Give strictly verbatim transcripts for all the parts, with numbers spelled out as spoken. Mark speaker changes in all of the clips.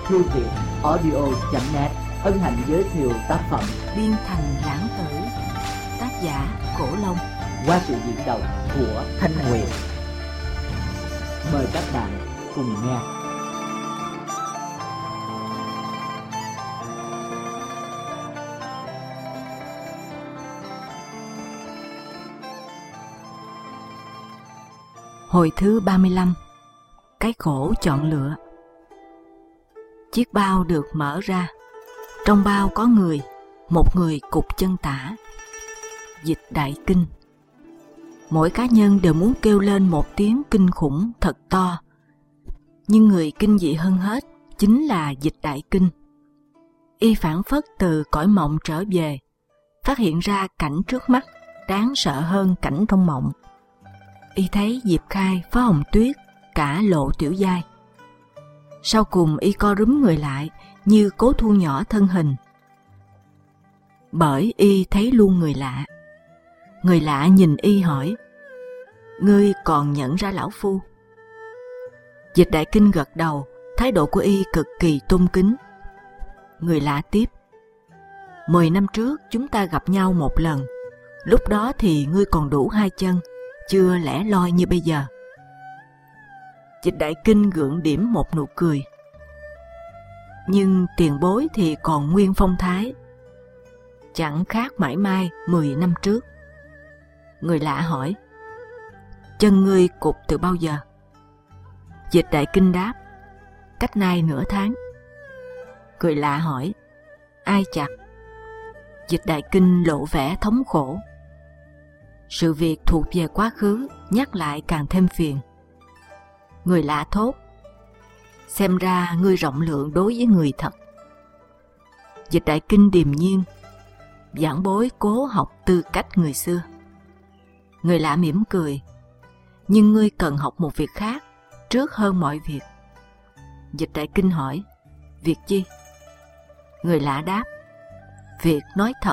Speaker 1: thư viện audio chấm net hân hạnh giới thiệu tác phẩm
Speaker 2: Biên Thành Lãng Tử, tác giả Cổ Long,
Speaker 1: qua sự diễn đọc của Thanh Huyền. Mời các bạn cùng nghe.
Speaker 2: Hồi thứ ba mươi lăm. Cái khổ chọn lựa. Chiếc bao được mở ra. Trong bao có người, một người cụp chân tả. Dịch đại kinh. Mỗi cá nhân đều muốn kêu lên một tiếng kinh khủng thật to. Nhưng người kinh dị hơn hết chính là Dịch đại kinh. Y phảng phất từ cõi mộng trở về, phát hiện ra cảnh trước mắt đáng sợ hơn cảnh trong mộng. Y thấy Diệp Khai, Phó Hồng Tuyết, cả Lộ Tiểu Giai. Sau cùng y co rúm người lại như cố thu nhỏ thân hình. Bởi y thấy luôn người lạ. Người lạ nhìn y hỏi: "Ngươi còn nhận ra lão phu?" Dịch đại kinh gật đầu, thái độ của y cực kỳ tôn kính. Người lạ tiếp: "Mười năm trước chúng ta gặp nhau một lần. Lúc đó thì ngươi còn đủ hai chân, chưa lẻ loi như bây giờ." Dịch đại kinh gượng điểm một nụ cười. Nhưng tiền bối thì còn nguyên phong thái, chẳng khác mãi mai mười năm trước. Người lạ hỏi: "Chân ngươi cụp từ bao giờ?" Dịch đại kinh đáp: "Cách nay nửa tháng." Người lạ hỏi: "Ai chặt?" Dịch đại kinh lộ vẻ thống khổ. Sự việc thuộc về quá khứ, nhắc lại càng thêm phiền. Người lạ thốt: "Xem ra ngươi rộng lượng đối với người thật." Dịch đại kinh điềm nhiên: "Giảng bối cố học tư cách người xưa." Người lạ mỉm cười: "Nhưng ngươi cần học một việc khác trước hơn mọi việc." Dịch đại kinh hỏi: "Việc chi?" Người lạ đáp: "Việc nói thật."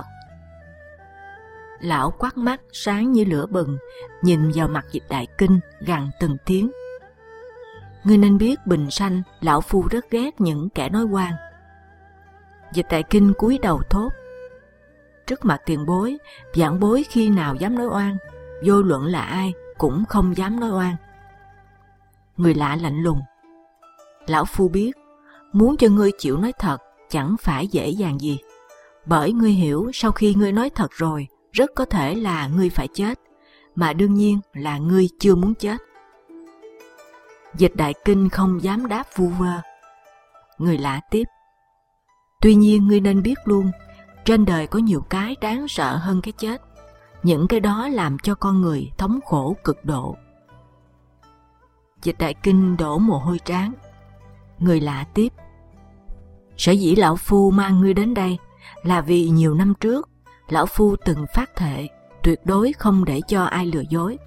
Speaker 2: Lão quắc mắt sáng như lửa bừng, nhìn vào mặt Dịch đại kinh gằn từng tiếng: "Ngươi nên biết bình sanh, lão phu rất ghét những kẻ nói oan." Dịch đại kinh cúi đầu thốt: "Trước mặt tiền bối, giảng bối khi nào dám nói oan, vô luận là ai cũng không dám nói oan." Người lạ lạnh lùng: "Lão phu biết, muốn cho ngươi chịu nói thật chẳng phải dễ dàng gì, bởi ngươi hiểu sau khi ngươi nói thật rồi, rất có thể là ngươi phải chết, mà đương nhiên là ngươi chưa muốn chết." Dịch đại kinh không dám đáp vu vơ. Người lạ tiếp: "Tuy nhiên ngươi nên biết luôn, trên đời có nhiều cái đáng sợ hơn cái chết. Những cái đó làm cho con người thống khổ cực độ." Dịch đại kinh đổ mồ hôi trán. Người lạ tiếp: "Sở dĩ lão phu mang ngươi đến đây là vì nhiều năm trước lão phu từng phát thệ tuyệt đối không để cho ai lừa dối."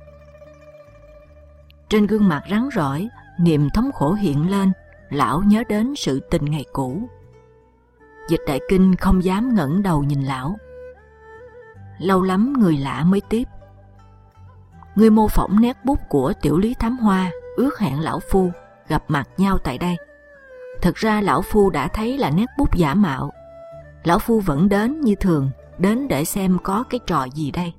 Speaker 2: Trên gương mặt rắn rỏi, niềm thống khổ hiện lên. Lão nhớ đến sự tình ngày cũ. Dịch đại kinh không dám ngẩng đầu nhìn lão. Lâu lắm người lạ mới tiếp: "Ngươi mô phỏng nét bút của Tiểu Lý Thám Hoa, ước hẹn lão phu gặp mặt nhau tại đây. Thực ra lão phu đã thấy là nét bút giả mạo. Lão phu vẫn đến như thường, đến để xem có cái trò gì đây."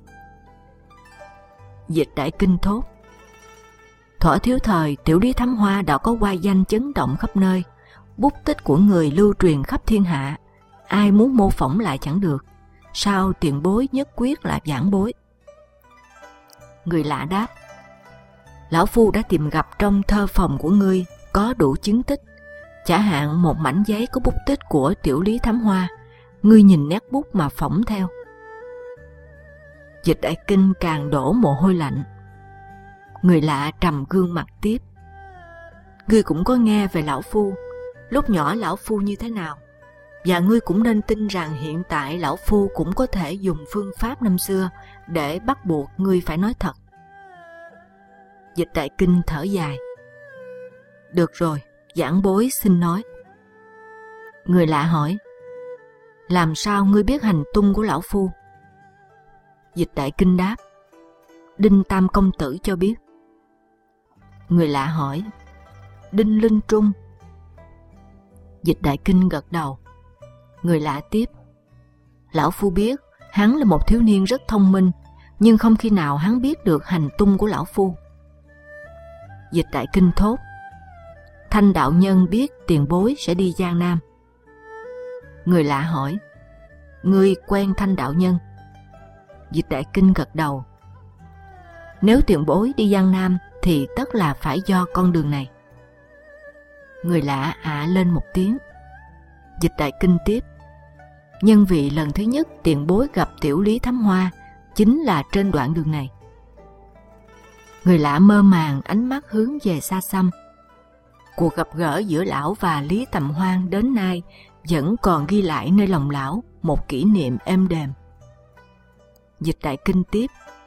Speaker 2: Dịch đại kinh thốt: "Thuở thiếu thời, Tiểu Lý Thám Hoa đã có oai danh chấn động khắp nơi, bút tích của người lưu truyền khắp thiên hạ, ai muốn mô phỏng lại chẳng được. Sao tiền bối nhất quyết là giảng bối?" Người lạ đáp: "Lão phu đã tìm gặp trong thơ phòng của ngươi có đủ chứng tích. Chả hạn một mảnh giấy có bút tích của Tiểu Lý Thám Hoa, ngươi nhìn nét bút mà phỏng theo." Dịch đại kinh càng đổ mồ hôi lạnh. Người lạ trầm gương mặt tiếp: "Ngươi cũng có nghe về lão phu, lúc nhỏ lão phu như thế nào, và ngươi cũng nên tin rằng hiện tại lão phu cũng có thể dùng phương pháp năm xưa để bắt buộc ngươi phải nói thật." Dịch đại kinh thở dài: "Được rồi, giảng bối xin nói." Người lạ hỏi: "Làm sao ngươi biết hành tung của lão phu?" Dịch đại kinh đáp: "Đinh Tam công tử cho biết." Người lạ hỏi: "Đinh Linh Trung?" Dịch Đại Kinh gật đầu. Người lạ tiếp: Lão Phu biết hắn là một thiếu niên rất thông minh, nhưng không khi nào hắn biết được hành tung của Lão Phu. Dịch Đại Kinh thốt: Thanh đạo nhân biết tiền bối sẽ đi Giang Nam. Người lạ hỏi: Ngươi quen Thanh đạo nhân? Dịch Đại Kinh gật đầu. Nếu tiền bối đi Giang Nam thì tất là phải do con đường này. Người lạ ạ lên một tiếng. Dịch Đại Kinh tiếp: Nhân vì lần thứ nhất tiền bối gặp Tiểu Lý Thám Hoa chính là trên đoạn đường này. Người lạ mơ màng, ánh mắt hướng về xa xăm. Cuộc gặp gỡ giữa lão và Lý Tầm Hoan đến nay vẫn còn ghi lại nơi lòng lão một kỷ niệm êm đềm. Dịch Đại Kinh tiếp: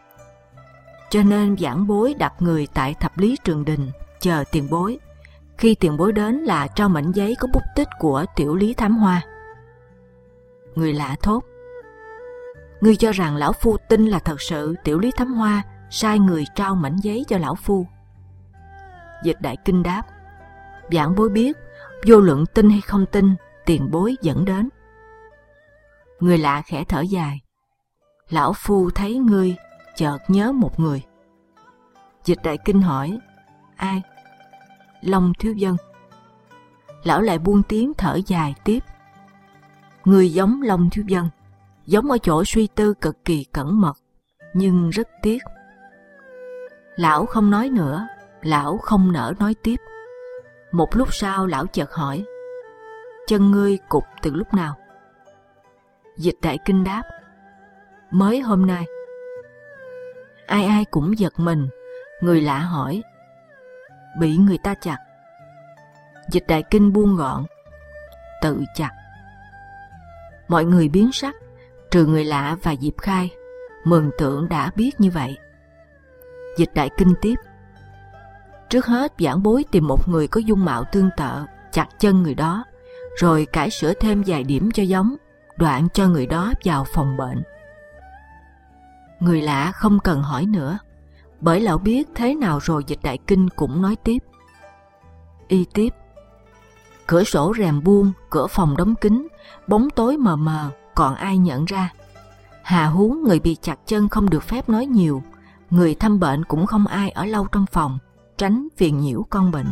Speaker 2: Cho nên giảng bối đặt người tại Thập Lý Trường Đình chờ tiền bối. Khi tiền bối đến là trao mảnh giấy có bút tích của Tiểu Lý Thám Hoa. Người lạ thốt: Ngươi cho rằng Lão Phu tin là thật sự Tiểu Lý Thám Hoa sai người trao mảnh giấy cho Lão Phu? Dịch Đại Kinh đáp: Giảng bối biết, vô luận tin hay không tin, tiền bối dẫn đến. Người lạ khẽ thở dài: Lão Phu thấy ngươi, chợt nhớ một người. Dịch Đại Kinh hỏi: Ai? Long Thiếu Vân. Lão lại buông tiếng thở dài tiếp: Ngươi giống Long Thiếu Vân, giống ở chỗ suy tư cực kỳ cẩn mật, nhưng rất tiếc. Lão không nói nữa, lão không nỡ nói tiếp. Một lúc sau lão chợt hỏi: Chân ngươi cụt từ lúc nào? Dịch Đại Kinh đáp: Mới hôm nay. Ai ai cũng giật mình. Người lạ hỏi: Bị người ta chặt? Dịch Đại Kinh buông gọn: Tự chặt. Mọi người biến sắc, trừ người lạ và Diệp Khai, mường tượng đã biết như vậy. Dịch Đại Kinh tiếp: Trước hết giảng bối tìm một người có dung mạo tương tự, chặt chân người đó, rồi cải sửa thêm vài điểm cho giống, đoạn cho người đó vào phòng bệnh. Người lạ không cần hỏi nữa, bởi lão biết thế nào rồi Dịch Đại Kinh cũng nói tiếp. Y tiếp: Cửa sổ rèm buông, cửa phòng đóng kín, bóng tối mờ mờ, còn ai nhận ra? Hà huống người bị chặt chân không được phép nói nhiều, người thăm bệnh cũng không ai ở lâu trong phòng, tránh phiền nhiễu con bệnh.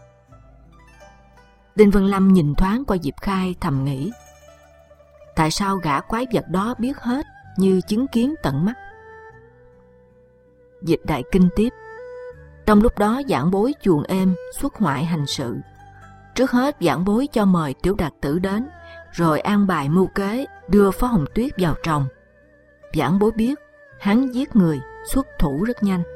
Speaker 2: Đinh Vân Lâm nhìn thoáng qua Diệp Khai, thầm nghĩ: Tại sao gã quái vật đó biết hết, như chứng kiến tận mắt? Dịch Đại Kinh tiếp: Trong lúc đó giảng bối chuồn êm xuất ngoại hành sự. Trước hết giảng bối cho mời Tiểu Đạt Tử đến, rồi an bài mưu kế đưa Phó Hồng Tuyết vào tròng. Giảng bối biết hắn giết người, xuất thủ rất nhanh.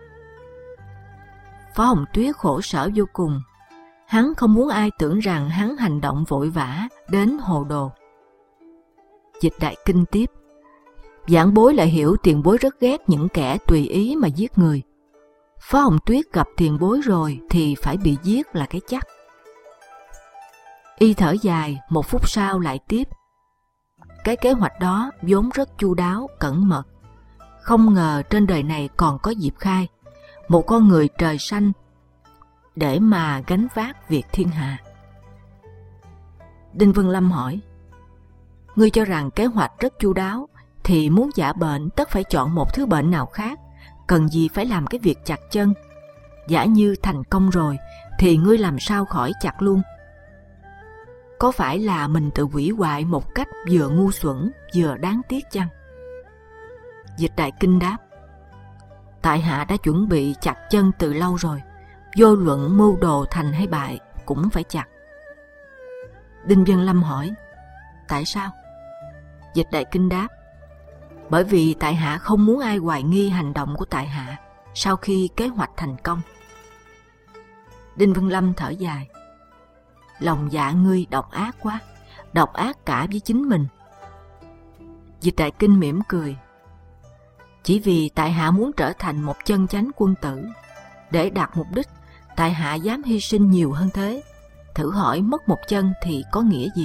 Speaker 2: Phó Hồng Tuyết khổ sở vô cùng. Hắn không muốn ai tưởng rằng hắn hành động vội vã đến hồ đồ. Dịch Đại Kinh tiếp: Giảng bối lại hiểu tiền bối rất ghét những kẻ tùy ý mà giết người. Phó Hồng Tuyết gặp tiền bối rồi thì phải bị giết là cái chắc. Y thở dài, một phút sau lại tiếp: Cái kế hoạch đó vốn rất chu đáo, cẩn mật. Không ngờ trên đời này còn có Diệp Khai, một con người trời xanh, để mà gánh vác việc thiên hạ. Đinh Vân Lâm hỏi: Ngươi cho rằng kế hoạch rất chu đáo, thì muốn giả bệnh tất phải chọn một thứ bệnh nào khác, cần gì phải làm cái việc chặt chân? Giả như thành công rồi, thì ngươi làm sao khỏi chặt luôn? Có phải là mình tự hủy hoại một cách vừa ngu xuẩn vừa đáng tiếc chăng? Dịch Đại Kinh đáp: Tại hạ đã chuẩn bị chặt chân từ lâu rồi, vô luận mưu đồ thành hay bại cũng phải chặt. Đinh Vân Lâm hỏi: Tại sao? Dịch Đại Kinh đáp: Bởi vì tại hạ không muốn ai hoài nghi hành động của tại hạ sau khi kế hoạch thành công. Đinh Vân Lâm thở dài: Lòng dạ ngươi độc ác quá, độc ác cả với chính mình. Dịch Đại Kinh mỉm cười: Chỉ vì tại hạ muốn trở thành một chân chánh quân tử, để đạt mục đích, tại hạ dám hy sinh nhiều hơn thế. Thử hỏi mất một chân thì có nghĩa gì?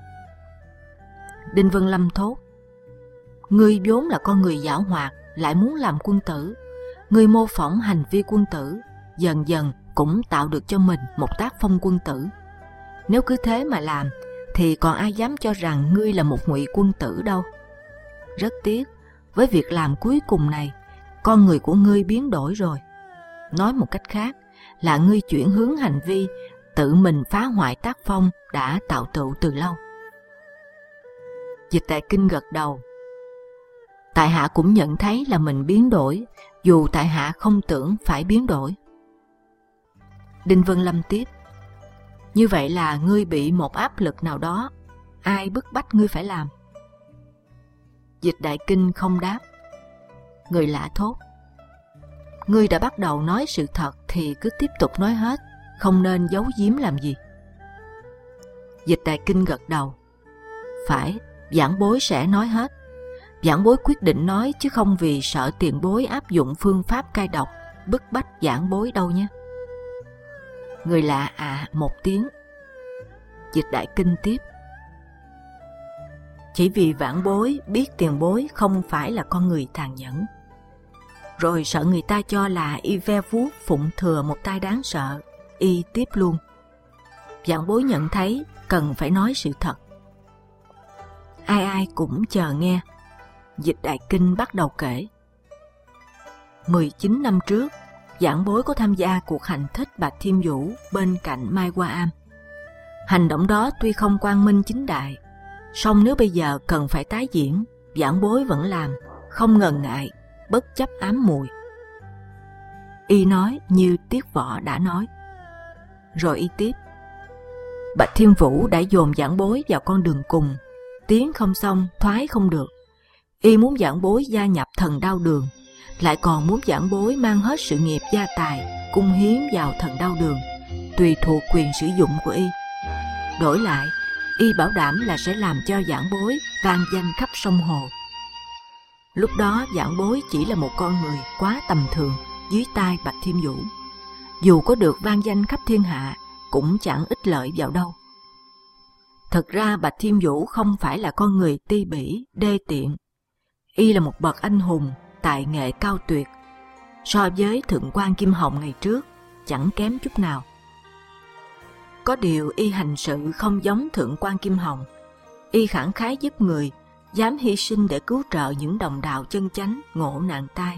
Speaker 2: Đinh Vân Lâm thốt: Ngươi vốn là con người giảo hoạt, lại muốn làm quân tử. Ngươi mô phỏng hành vi quân tử, dần dần cũng tạo được cho mình một tác phong quân tử. Nếu cứ thế mà làm, thì còn ai dám cho rằng ngươi là một ngụy quân tử đâu. Rất tiếc, với việc làm cuối cùng này, con người của ngươi biến đổi rồi. Nói một cách khác, là ngươi chuyển hướng hành vi, tự mình phá hoại tác phong đã tạo tựu từ lâu. Dịch Đại Kinh gật đầu. Tại hạ cũng nhận thấy là mình biến đổi, dù tại hạ không tưởng phải biến đổi. Đinh Vân Lâm tiếp. Như vậy là ngươi bị một áp lực nào đó, ai bức bách ngươi phải làm? Dịch Đại Kinh không đáp. Người lạ thốt. Ngươi đã bắt đầu nói sự thật thì cứ tiếp tục nói hết, không nên giấu giếm làm gì. Dịch Đại Kinh gật đầu. Phải, giảng bối sẽ nói hết. Giảng bối quyết định nói chứ không vì sợ tiền bối áp dụng phương pháp cai độc bức bách giảng bối đâu nhé. Người lạ à một tiếng. Dịch Đại Kinh tiếp. Chỉ vì vãn bối biết tiền bối không phải là con người tàn nhẫn, rồi sợ người ta cho là y ve vuốt phụng thừa một tai đáng sợ, y tiếp luôn. Vãn bối nhận thấy cần phải nói sự thật. Ai ai cũng chờ nghe. Dịch Đại Kinh bắt đầu kể. mười chín năm trước, giảng bối có tham gia cuộc hành thích Bạch Thiên Vũ bên cạnh Mai Hoa Am. Hành động đó tuy không quang minh chính đại, song nếu bây giờ cần phải tái diễn, giảng bối vẫn làm, không ngần ngại, bất chấp ám mùi. Y nói như Tiết Võ đã nói. Rồi y tiếp. Bạch Thiên Vũ đã dồn giảng bối vào con đường cùng, tiến không xong, thoái không được. Y muốn giảng bối gia nhập thần đao đường, lại còn muốn giảng bối mang hết sự nghiệp gia tài cung hiến vào thần đao đường, tùy thuộc quyền sử dụng của y. Đổi lại, y bảo đảm là sẽ làm cho giảng bối vang danh khắp sông hồ. Lúc đó giảng bối chỉ là một con người quá tầm thường dưới tay Bạch Thiên Vũ, dù có được vang danh khắp thiên hạ cũng chẳng ích lợi vào đâu. Thật ra Bạch Thiên Vũ không phải là con người ti bỉ, đê tiện. Y là một bậc anh hùng, tài nghệ cao tuyệt. So với Thượng quan Kim Hồng ngày trước, chẳng kém chút nào. Có điều y hành sự không giống Thượng quan Kim Hồng. Y khẳng khái giúp người, dám hy sinh để cứu trợ những đồng đạo chân chánh ngộ nạn tai.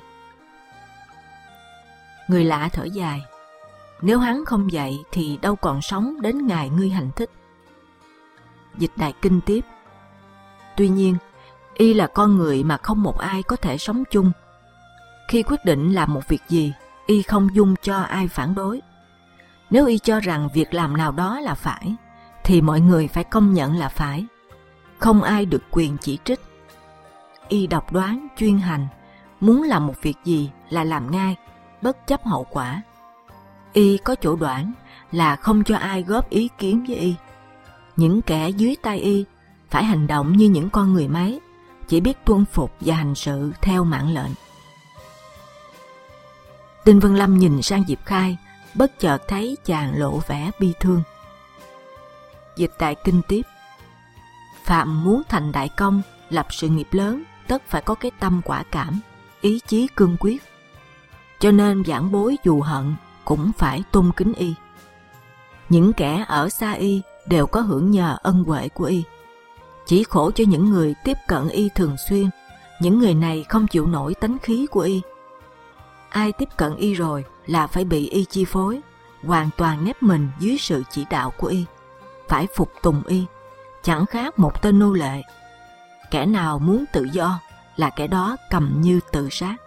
Speaker 2: Người lạ thở dài. Nếu hắn không vậy thì đâu còn sống đến ngày ngươi hành thích. Dịch Đại Kinh tiếp. Tuy nhiên, y là con người mà không một ai có thể sống chung. Khi quyết định làm một việc gì, y không dung cho ai phản đối. Nếu y cho rằng việc làm nào đó là phải, thì mọi người phải công nhận là phải. Không ai được quyền chỉ trích. Y độc đoán, chuyên hành, muốn làm một việc gì là làm ngay, bất chấp hậu quả. Y có chỗ đoản là không cho ai góp ý kiến với y. Những kẻ dưới tay y phải hành động như những con người máy, chỉ biết tuân phục và hành sự theo mạng lệnh. Đinh Vân Lâm nhìn sang Diệp Khai, bất chợt thấy chàng lộ vẻ bi thương. Dịch Đại Kinh tiếp. Phạm muốn thành đại công, lập sự nghiệp lớn, tất phải có cái tâm quả cảm, ý chí cương quyết. Cho nên giảng bối dù hận cũng phải tôn kính y. Những kẻ ở xa y đều có hưởng nhờ ân huệ của y. Chỉ khổ cho những người tiếp cận y thường xuyên, những người này không chịu nổi tánh khí của y. Ai tiếp cận y rồi là phải bị y chi phối, hoàn toàn nép mình dưới sự chỉ đạo của y, phải phục tùng y, chẳng khác một tên nô lệ. Kẻ nào muốn tự do là kẻ đó cầm như tự sát.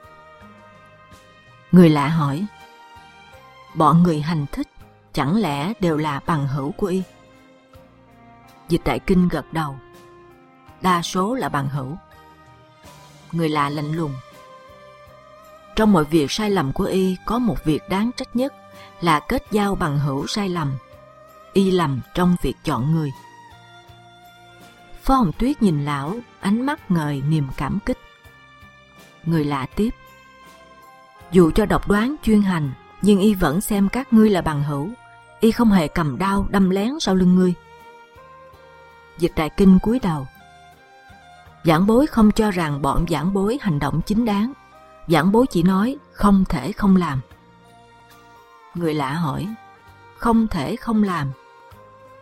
Speaker 2: Người lạ hỏi. Bọn người hành thích chẳng lẽ đều là bằng hữu của y? Dịch Đại Kinh gật đầu. Đa số là bằng hữu. Người lạ lạnh lùng. Trong mọi việc sai lầm của y có một việc đáng trách nhất là kết giao bằng hữu sai lầm. Y lầm trong việc chọn người. Phó Hồng Tuyết nhìn lão, ánh mắt ngời niềm cảm kích. Người lạ tiếp. Dù cho độc đoán chuyên hành, nhưng y vẫn xem các ngươi là bằng hữu. Y không hề cầm đao đâm lén sau lưng ngươi. Dịch Đại Kinh cúi đầu. Giảng bối không cho rằng bọn giảng bối hành động chính đáng. Giảng bối chỉ nói không thể không làm. Người lạ hỏi. Không thể không làm.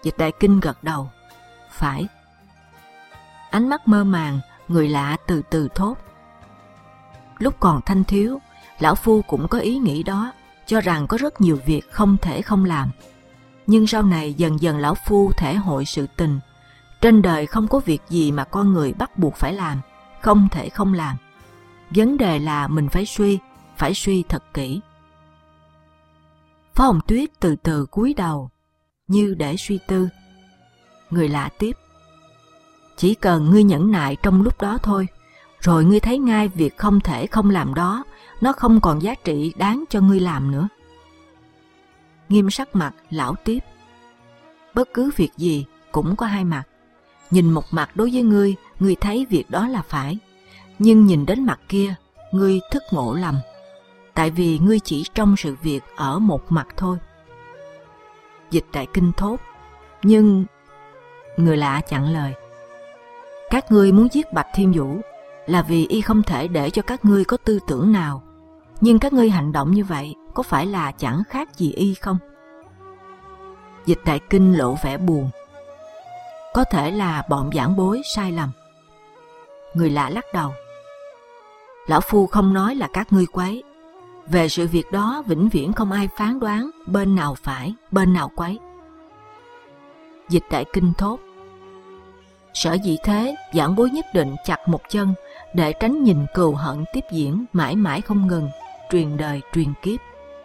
Speaker 2: Dịch Đại Kinh gật đầu. Phải. Ánh mắt mơ màng, người lạ từ từ thốt. Lúc còn thanh thiếu, lão phu cũng có ý nghĩ đó, cho rằng có rất nhiều việc không thể không làm. Nhưng sau này dần dần lão phu thể hội sự tình. Trên đời không có việc gì mà con người bắt buộc phải làm, không thể không làm. Vấn đề là mình phải suy, phải suy thật kỹ. Phó Hồng Tuyết từ từ cúi đầu, như để suy tư. Người lạ tiếp. Chỉ cần ngươi nhẫn nại trong lúc đó thôi, rồi ngươi thấy ngay việc không thể không làm đó, nó không còn giá trị đáng cho ngươi làm nữa. Nghiêm sắc mặt, lão tiếp. Bất cứ việc gì cũng có hai mặt. Nhìn một mặt đối với ngươi, ngươi thấy việc đó là phải. Nhưng nhìn đến mặt kia, ngươi thức ngộ lầm. Tại vì ngươi chỉ trong sự việc ở một mặt thôi. Dịch Đại Kinh thốt. Nhưng... Người lạ chặn lời. Các ngươi muốn giết Bạch Thiên Vũ là vì y không thể để cho các ngươi có tư tưởng nào. Nhưng các ngươi hành động như vậy có phải là chẳng khác gì y không? Dịch Đại Kinh lộ vẻ buồn. Có thể là bọn giảng bối sai lầm. Người lạ lắc đầu. Lão phu không nói là các ngươi quấy. Về sự việc đó vĩnh viễn không ai phán đoán bên nào phải, bên nào quấy. Dịch Đại Kinh thốt. Sở dĩ thế, giảng bối nhất định chặt một chân để tránh nhìn cừu hận tiếp diễn mãi mãi không ngừng, truyền đời truyền kiếp.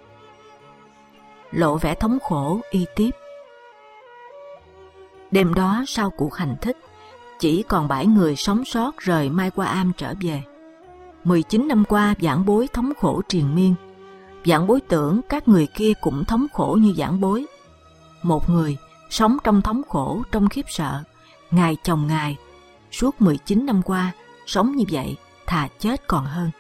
Speaker 2: Lộ vẻ thống khổ, y tiếp. Đêm đó sau cuộc hành thích, chỉ còn bảy người sống sót rời Mai Hoa Am trở về. mười chín năm qua giảng bối thống khổ triền miên. Giảng bối tưởng các người kia cũng thống khổ như giảng bối. Một người sống trong thống khổ, trong khiếp sợ, ngày chồng ngày, suốt mười chín năm qua, sống như vậy, thà chết còn hơn.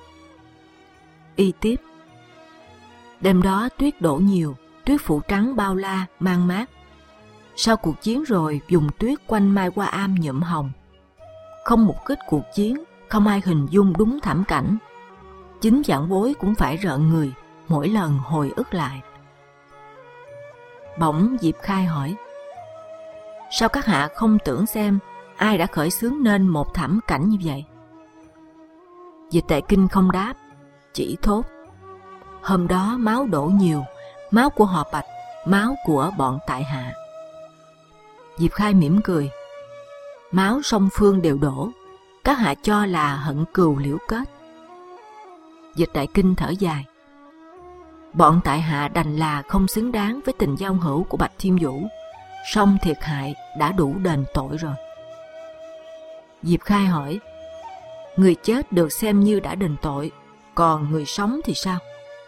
Speaker 2: Y tiếp. Đêm đó tuyết đổ nhiều, tuyết phủ trắng bao la, mang mát. Sau cuộc chiến rồi, dùng tuyết quanh Mai Hoa Am nhuộm hồng. Không một kết cuộc chiến, không ai hình dung đúng thảm cảnh. Chính giảng bối cũng phải rợn người mỗi lần hồi ức lại. Bỗng Diệp Khai hỏi. Sao các hạ không tưởng xem ai đã khởi xướng nên một thảm cảnh như vậy? Dịch Đại Kinh không đáp, chỉ thốt. Hôm đó máu đổ nhiều, máu của họ Bạch, máu của bọn tại hạ. Diệp Khai mỉm cười. Máu song phương đều đổ, các hạ cho là hận cừu liễu kết. Dịch Đại Kinh thở dài. Bọn tại hạ đành là không xứng đáng với tình giao hữu của Bạch Thiên Vũ, song thiệt hại đã đủ đền tội rồi. Diệp Khai hỏi. Người chết được xem như đã đền tội, còn người sống thì sao?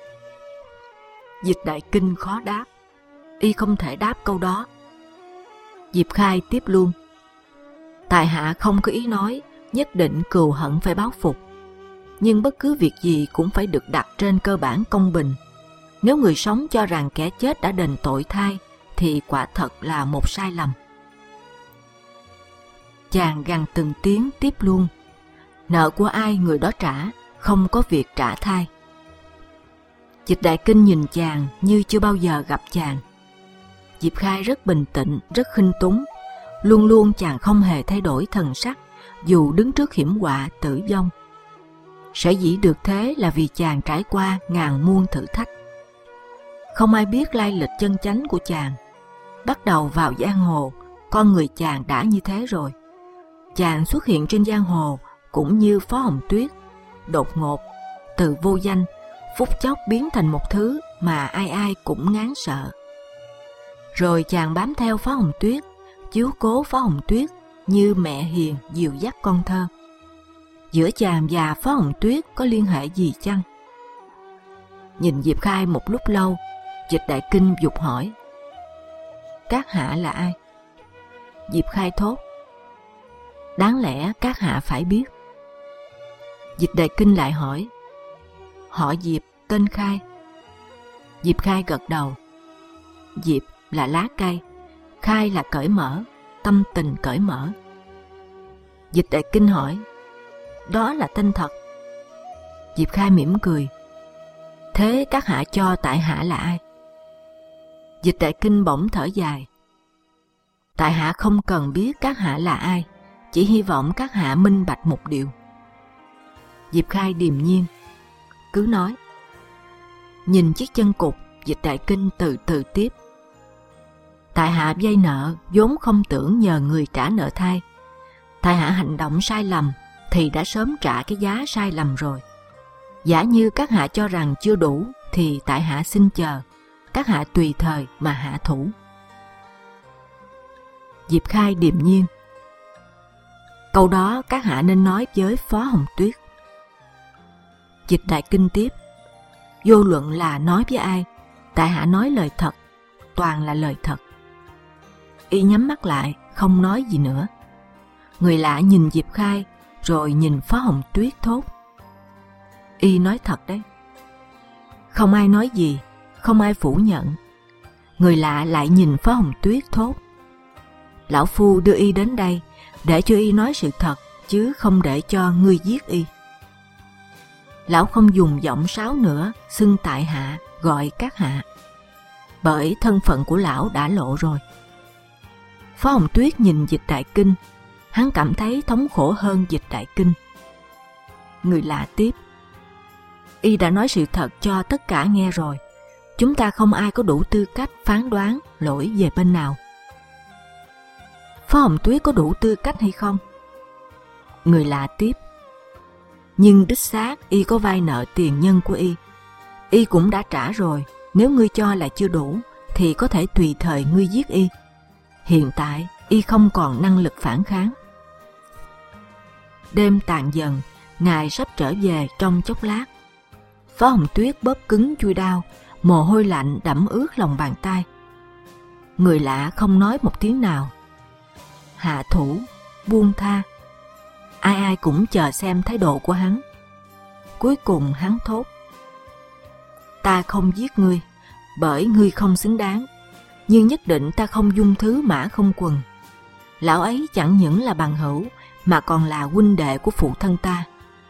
Speaker 2: Dịch Đại Kinh khó đáp, y không thể đáp câu đó. Diệp Khai tiếp luôn. Tại hạ không có ý nói nhất định cừu hận phải báo phục, nhưng bất cứ việc gì cũng phải được đặt trên cơ bản công bình. Nếu người sống cho rằng kẻ chết đã đền tội thay, thì quả thật là một sai lầm. Chàng gằn từng tiếng tiếp luôn. Nợ của ai người đó trả, không có việc trả thay. Dịch Đại Kinh nhìn chàng như chưa bao giờ gặp chàng. Diệp Khai rất bình tĩnh, rất khinh túng. Luôn luôn chàng không hề thay đổi thần sắc, dù đứng trước hiểm họa tử vong. Sở dĩ được thế là vì chàng trải qua ngàn muôn thử thách. Không ai biết lai lịch chân chánh của chàng. Bắt đầu vào giang hồ, con người chàng đã như thế rồi. Chàng xuất hiện trên giang hồ cũng như Phó Hồng Tuyết, đột ngột, từ vô danh, phút chốc biến thành một thứ mà ai ai cũng ngán sợ. Rồi chàng bám theo Phó Hồng Tuyết, chiếu cố Phó Hồng Tuyết như mẹ hiền dìu dắt con thơ. Giữa chàng và Phó Hồng Tuyết có liên hệ gì chăng? Nhìn Diệp Khai một lúc lâu, Dịch Đại Kinh dục hỏi. Các hạ là ai? Diệp Khai thốt. Đáng lẽ các hạ phải biết. Dịch Đại Kinh lại hỏi. Họ Diệp, tên Khai. Diệp Khai gật đầu. Diệp là lá cây, Khai là cởi mở, tâm tình cởi mở. Dịch Đại Kinh hỏi. Đó là tên thật. Diệp Khai mỉm cười. Thế các hạ cho tại hạ là ai? Dịch Đại Kinh bỗng thở dài. Tại hạ không cần biết các hạ là ai, chỉ hy vọng các hạ minh bạch một điều. Diệp Khai điềm nhiên, cứ nói. Nhìn chiếc chân cụt, Dịch Đại Kinh từ từ tiếp. Tại hạ vay nợ vốn không tưởng nhờ người trả nợ thay. Tại hạ hành động sai lầm thì đã sớm trả cái giá sai lầm rồi. Giả như các hạ cho rằng chưa đủ thì tại hạ xin chờ, các hạ tùy thời mà hạ thủ. Diệp Khai điềm nhiên. Câu đó các hạ nên nói với Phó Hồng Tuyết. Dịch Đại Kinh tiếp. Vô luận là nói với ai, tại hạ nói lời thật, toàn là lời thật. Y nhắm mắt lại, không nói gì nữa. Người lạ nhìn Diệp Khai, rồi nhìn Phó Hồng Tuyết thốt. Y nói thật đấy. Không ai nói gì, không ai phủ nhận. Người lạ lại nhìn Phó Hồng Tuyết thốt. Lão Phu đưa Y đến đây để cho Y nói sự thật, chứ không để cho ngươi giết Y. Lão không dùng giọng sáo nữa, xưng tại hạ, gọi các hạ. Bởi thân phận của lão đã lộ rồi. Phó Hồng Tuyết nhìn Dịch Đại Kinh, hắn cảm thấy thống khổ hơn Dịch Đại Kinh. Người lạ tiếp. Y đã nói sự thật cho tất cả nghe rồi. Chúng ta không ai có đủ tư cách phán đoán lỗi về bên nào. Phó Hồng Tuyết có đủ tư cách hay không? Người lạ tiếp. Nhưng đích xác Y có vay nợ tiền nhân của Y. Y cũng đã trả rồi. Nếu ngươi cho là chưa đủ thì có thể tùy thời ngươi giết Y. Hiện tại Y không còn năng lực phản kháng. Đêm tàn dần, ngài sắp trở về trong chốc lát. Phó Hồng Tuyết bóp cứng chuôi đao, mồ hôi lạnh đẫm ướt lòng bàn tay. Người lạ không nói một tiếng nào. Hạ thủ, buông tha. Ai ai cũng chờ xem thái độ của hắn. Cuối cùng hắn thốt. Ta không giết ngươi, bởi ngươi không xứng đáng. Nhưng nhất định ta không dung thứ Mã Không Quần. Lão ấy chẳng những là bằng hữu, mà còn là huynh đệ của phụ thân ta.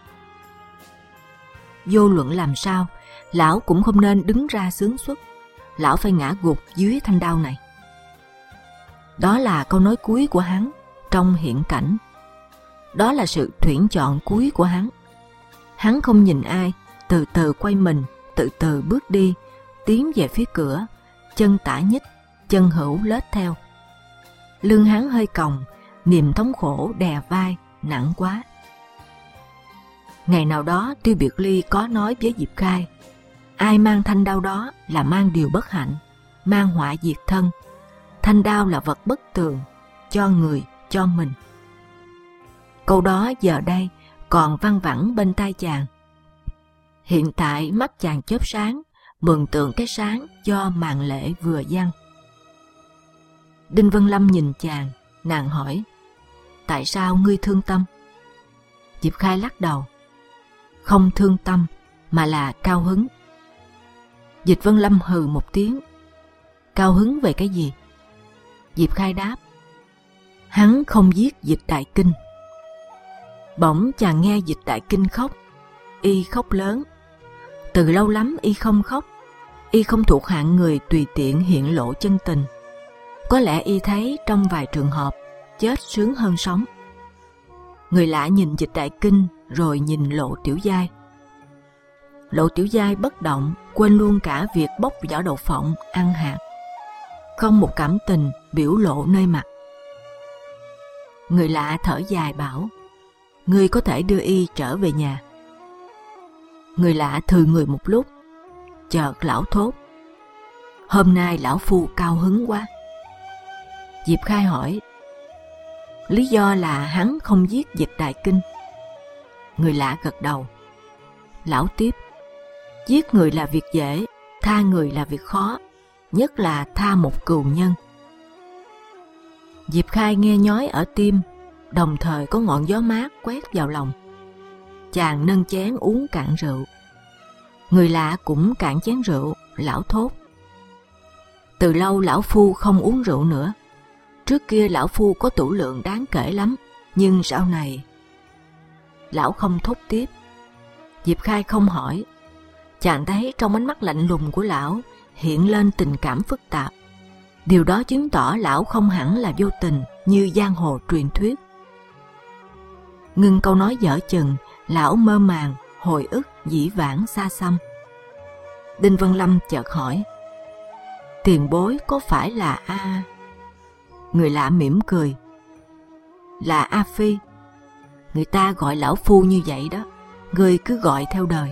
Speaker 2: Vô luận làm sao, lão cũng không nên đứng ra xướng xuất. Lão phải ngã gục dưới thanh đao này. Đó là câu nói cuối của hắn trong hiện cảnh. Đó là sự tuyển chọn cuối của hắn. Hắn không nhìn ai, từ từ quay mình, từ từ bước đi, tiến về phía cửa, chân tả nhích, chân hữu lết theo. Lưng hắn hơi còng, niềm thống khổ đè vai, nặng quá. Ngày nào đó Tiêu Biệt Ly có nói với Diệp Khai, ai mang thanh đao đó là mang điều bất hạnh, mang họa diệt thân. Thanh đao là vật bất tường, cho người, cho mình. Câu đó giờ đây còn văng vẳng bên tai chàng. Hiện tại mắt chàng chớp sáng, mường tượng cái sáng do màn lễ vừa giăng. Đinh Vân Lâm nhìn chàng, nàng hỏi, tại sao ngươi thương tâm? Diệp Khai lắc đầu, không thương tâm mà là cao hứng. Dịch Vân Lâm hừ một tiếng, cao hứng về cái gì? Diệp Khai đáp, hắn không giết Dịch Đại Kinh. Bỗng chàng nghe Dịch Đại Kinh khóc, y khóc lớn. Từ lâu lắm y không khóc, y không thuộc hạng người tùy tiện hiện lộ chân tình. Có lẽ y thấy trong vài trường hợp chết sướng hơn sống. Người lạ nhìn Dịch Đại Kinh rồi nhìn Lộ Tiểu Giai. Lộ Tiểu Giai bất động, quên luôn cả việc bóc vỏ đậu phộng ăn hạt, không một cảm tình biểu lộ nơi mặt. Người lạ thở dài bảo, ngươi có thể đưa y trở về nhà. Người lạ thừ người một lúc, chợt lão thốt, hôm nay lão phu cao hứng quá. Diệp Khai hỏi, lý do là hắn không giết Dịch Đại Kinh. Người lạ gật đầu. Lão tiếp, giết người là việc dễ, tha người là việc khó, nhất là tha một cừu nhân. Diệp Khai nghe nhói ở tim, đồng thời có ngọn gió mát quét vào lòng. Chàng nâng chén uống cạn rượu. Người lạ cũng cạn chén rượu. Lão thốt, từ lâu lão phu không uống rượu nữa. Trước kia lão phu có tửu lượng đáng kể lắm, nhưng sau này... Lão không thốt tiếp. Diệp Khai không hỏi. Chàng thấy trong ánh mắt lạnh lùng của lão hiện lên tình cảm phức tạp. Điều đó chứng tỏ lão không hẳn là vô tình như giang hồ truyền thuyết. Ngưng câu nói dở chừng, lão mơ màng, hồi ức dĩ vãng xa xăm. Đinh Văn Lâm chợt hỏi: tiền bối có phải là A? Người lạ mỉm cười: là A Phi. Người ta gọi lão phu như vậy đó, người cứ gọi theo đời.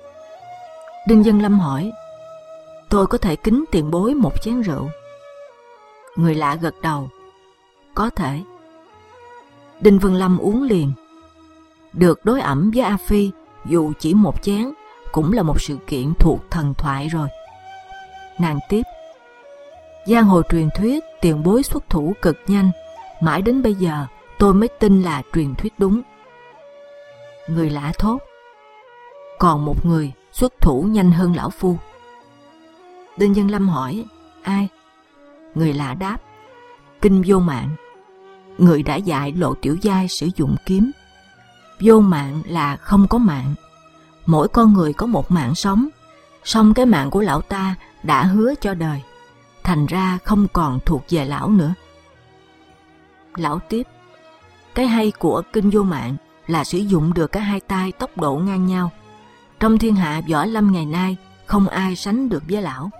Speaker 2: Đinh Văn Lâm hỏi: tôi có thể kính tiền bối một chén rượu? Người lạ gật đầu: có thể. Đinh Văn Lâm uống liền. Được đối ẩm với A Phi, dù chỉ một chén, cũng là một sự kiện thuộc thần thoại rồi. Nàng tiếp: giang hồ truyền thuyết tiền bối xuất thủ cực nhanh, mãi đến bây giờ tôi mới tin là truyền thuyết đúng. Người lạ thốt: còn một người xuất thủ nhanh hơn lão phu. Đinh Văn Lâm hỏi: ai? Người lạ đáp: Kinh Vô Mạng. Người đã dạy Lộ Tiểu Giai sử dụng kiếm. Vô mạng là không có mạng. Mỗi con người có một mạng sống, song cái mạng của lão ta đã hứa cho đời, thành ra không còn thuộc về lão nữa. Lão tiếp: cái hay của Kinh Vô Mạng là sử dụng được cả hai tay tốc độ ngang nhau. Trong thiên hạ võ lâm ngày nay, không ai sánh được với lão.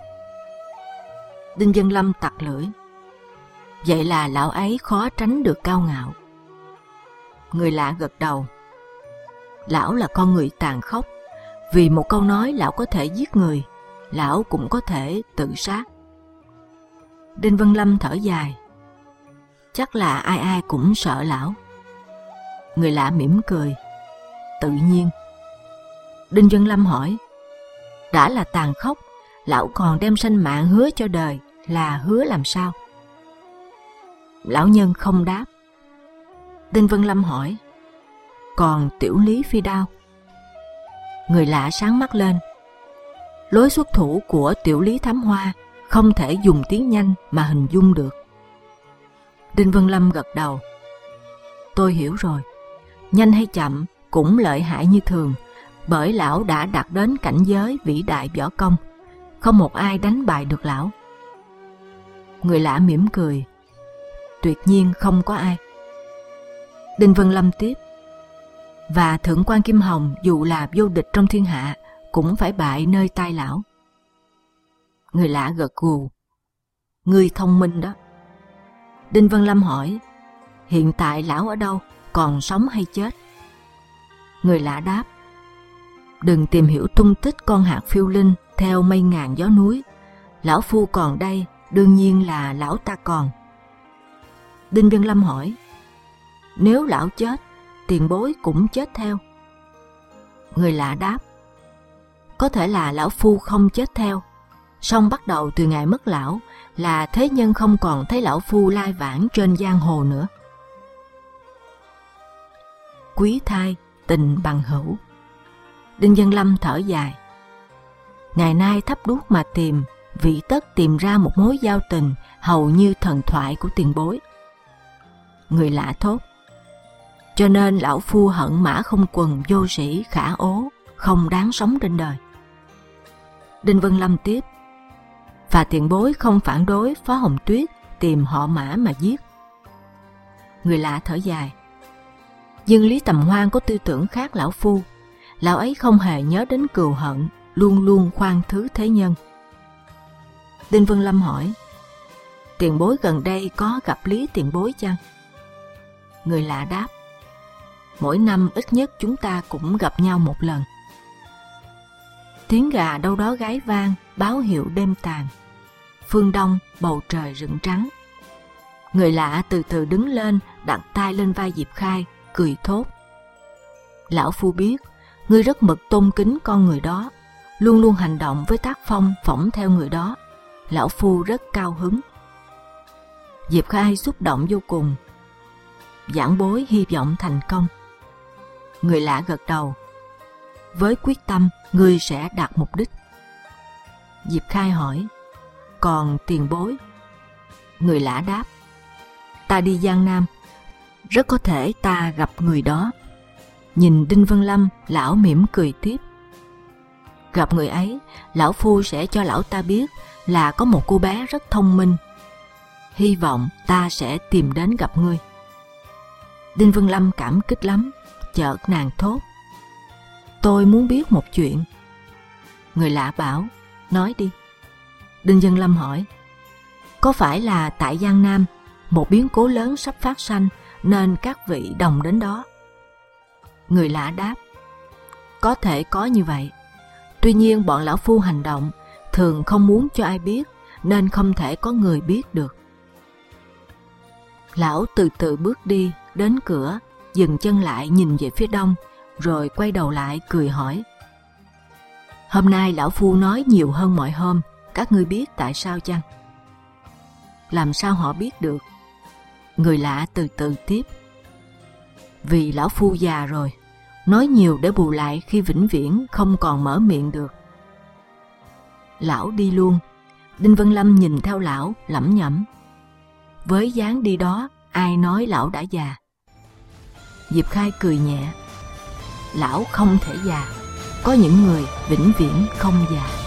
Speaker 2: Đinh Văn Lâm tặc lưỡi: vậy là lão ấy khó tránh được cao ngạo. Người lạ gật đầu: lão là con người tàn khốc. Vì một câu nói lão có thể giết người, lão cũng có thể tự sát. Đinh Văn Lâm thở dài: chắc là ai ai cũng sợ lão. Người lạ mỉm cười: tự nhiên. Đinh Văn Lâm hỏi: đã là tàn khốc, lão còn đem sanh mạng hứa cho đời, là hứa làm sao? Lão nhân không đáp. Đinh Văn Lâm hỏi: còn Tiểu Lý Phi Đao? Người lạ sáng mắt lên: lối xuất thủ của Tiểu Lý Thám Hoa không thể dùng tiếng nhanh mà hình dung được. Đinh Văn Lâm gật đầu: tôi hiểu rồi. Nhanh hay chậm cũng lợi hại như thường, bởi lão đã đạt đến cảnh giới vĩ đại võ công, không một ai đánh bại được lão. Người lạ mỉm cười: tuyệt nhiên không có ai. Đinh Văn Lâm tiếp: và Thượng quan Kim Hồng dù là vô địch trong thiên hạ, cũng phải bại nơi tay lão. Người lạ gật gù: ngươi thông minh đó. Đinh Văn Lâm hỏi: hiện tại lão ở đâu, còn sống hay chết? Người lạ đáp: đừng tìm hiểu tung tích con hạt phiêu linh theo mây ngàn gió núi. Lão phu còn đây, đương nhiên là lão ta còn. Đinh Văn Lâm hỏi: nếu lão chết, tiền bối cũng chết theo? Người lạ đáp: có thể là lão phu không chết theo, song bắt đầu từ ngày mất lão là thế nhân không còn thấy lão phu lai vãng trên giang hồ nữa. Quý thai, tình bằng hữu. Đinh Văn Lâm thở dài: ngày nay thắp đuốc mà tìm, vị tất tìm ra một mối giao tình hầu như thần thoại của tiền bối. Người lạ thốt: cho nên lão phu hận Mã Không Quần vô sĩ khả ố, không đáng sống trên đời. Đinh Văn Lâm tiếp: và tiền bối không phản đối Phó Hồng Tuyết tìm họ Mã mà giết. Người lạ thở dài: nhưng Lý Tầm Hoan có tư tưởng khác lão phu. Lão ấy không hề nhớ đến cừu hận, luôn luôn khoan thứ thế nhân. Đinh Văn Lâm hỏi: tiền bối gần đây có gặp Lý tiền bối chăng? Người lạ đáp: mỗi năm ít nhất chúng ta cũng gặp nhau một lần. Tiếng gà đâu đó gáy vang, báo hiệu đêm tàn. Phương đông bầu trời rực trắng. Người lạ từ từ đứng lên, đặt tay lên vai Diệp Khai, cười thốt: lão phu biết ngươi rất mực tôn kính con người đó, luôn luôn hành động với tác phong phỏng theo người đó. Lão phu rất cao hứng. Diệp Khai xúc động vô cùng. Giảng bối hy vọng thành công. Người lạ gật đầu: với quyết tâm ngươi sẽ đạt mục đích. Diệp Khai hỏi: còn tiền bối? Người lạ đáp: ta đi Giang Nam, rất có thể ta gặp người đó. Nhìn Đinh Văn Lâm, lão mỉm cười tiếp: gặp người ấy, lão phu sẽ cho lão ta biết là có một cô bé rất thông minh, hy vọng ta sẽ tìm đến gặp ngươi. Đinh Vân Lâm cảm kích lắm, chợt nàng thốt: tôi muốn biết một chuyện. Người lạ bảo: nói đi. Đinh Vân Lâm hỏi: có phải là tại Giang Nam một biến cố lớn sắp phát sanh nên các vị đồng đến đó? Người lạ đáp: có thể có như vậy. Tuy nhiên bọn lão phu hành động thường không muốn cho ai biết, nên không thể có người biết được. Lão từ từ bước đi đến cửa, dừng chân lại nhìn về phía đông, rồi quay đầu lại cười hỏi: hôm nay lão phu nói nhiều hơn mọi hôm, các ngươi biết tại sao chăng? Làm sao họ biết được? Người lạ từ từ tiếp: vì lão phu già rồi, nói nhiều để bù lại khi vĩnh viễn không còn mở miệng được. Lão đi luôn. Đinh Vân Lâm nhìn theo lão lẩm nhẩm: với dáng đi đó, ai nói lão đã già? Diệp Khai cười nhẹ: lão không thể già, có những người vĩnh viễn không già.